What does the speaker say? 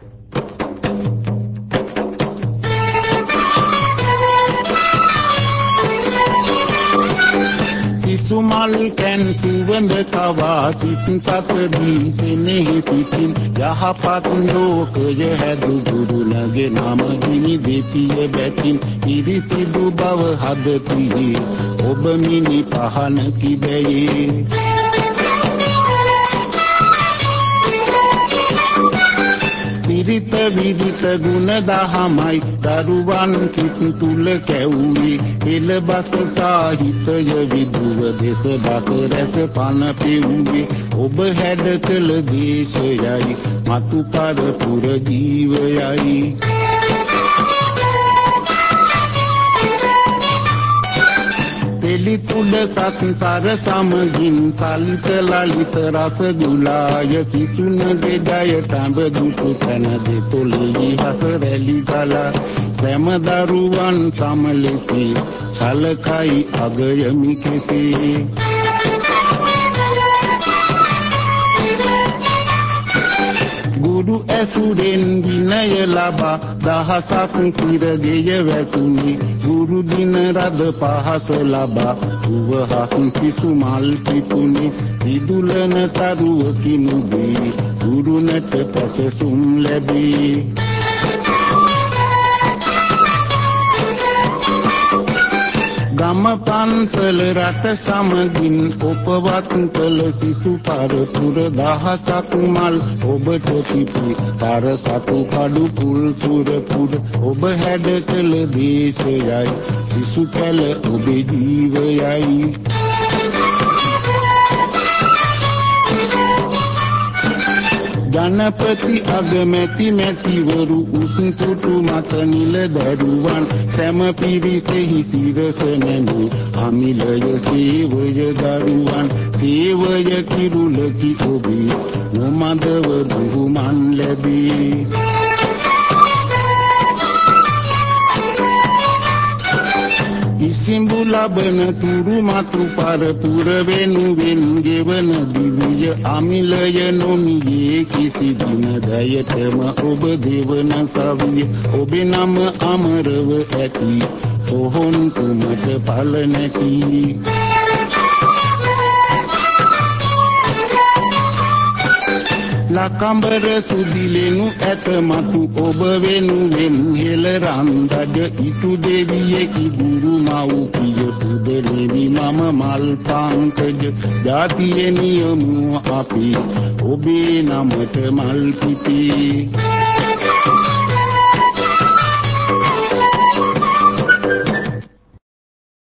සුමල් can සුවඳ කවා සිත් සතදී සෙනෙහි සිතින් යහපත් ලෝකය හැදු ගුරුලගේ නම දිනි දෙපිය බැතින් ඉරිසිදු බව හදතියේ ඔබ මිනි පහන කිබැයේ සිරිත විදිත ගුණ දහමයි දරුවන් සිත් තුල කැවුවේ එළබස සාහිත්‍ය විදුව දෙස බස රැස පන පෙව්වේ ඔබ හැඩ කළ දේශයයි මතු පරපුර ජීවයයි තුඩ සත්සර සමගින් සලිත ලලිත රස ගුලාය සිසුනගේ ජයට අඹ දුටු තැන දෙතොලෙහි හස රැලි ගලා සෑම දරුවන් සමලෙසේ සලකයි අගයමි කෙසේ ගුරු ඇසුරෙන් විනය ලබා දහසක් සිරගෙය වැසුනි ගුරු දින රද පහස ලබා උවහස් පිසු මල් පිපුනි විදුලන තරුවකිනු දී ගුරුනට පැසසුම් ලැබී ගම පන්සල රට සමගින් ඔපවත් කළ සිසු පරපුර දහසක් මල් ඔබට පිපි පර සතු කඩු පුල් සුරපුර ඔබ හැඩ කළ දේශයයි සිසු කැල ඔබේ ජීවයයි ජනපති අගමැති මැතිවරු උස්තුටු මත නිල දරුවන් සෑම පිරිසෙහි සිරස නැමු අමිලය සේවය දරුවන් සේවය කිරුලකි ඔබේ නොමදව බුහුමන් ලැබේ ඉසිඹු ලබන තුරු මතු පරපුර වෙනුවෙන් ගෙවන දිවිය අමිලය නොමියේ කිසි දින දයටම ඔබ දෙවන සවිය ඔබේ නම අමරව ඇති සොහොන් කුමට පල නැති ලකඹර සුදිලෙනු ඇත මතු ඔබ වෙනුවෙන් හෙළ රන්දඩ ඉටු දෙවියෙකි ගුරු මව්පිය පුදලෙවි මම මල් පංකජ ජාතිය නියමු අපි ඔබේ නමට මල් පිපේ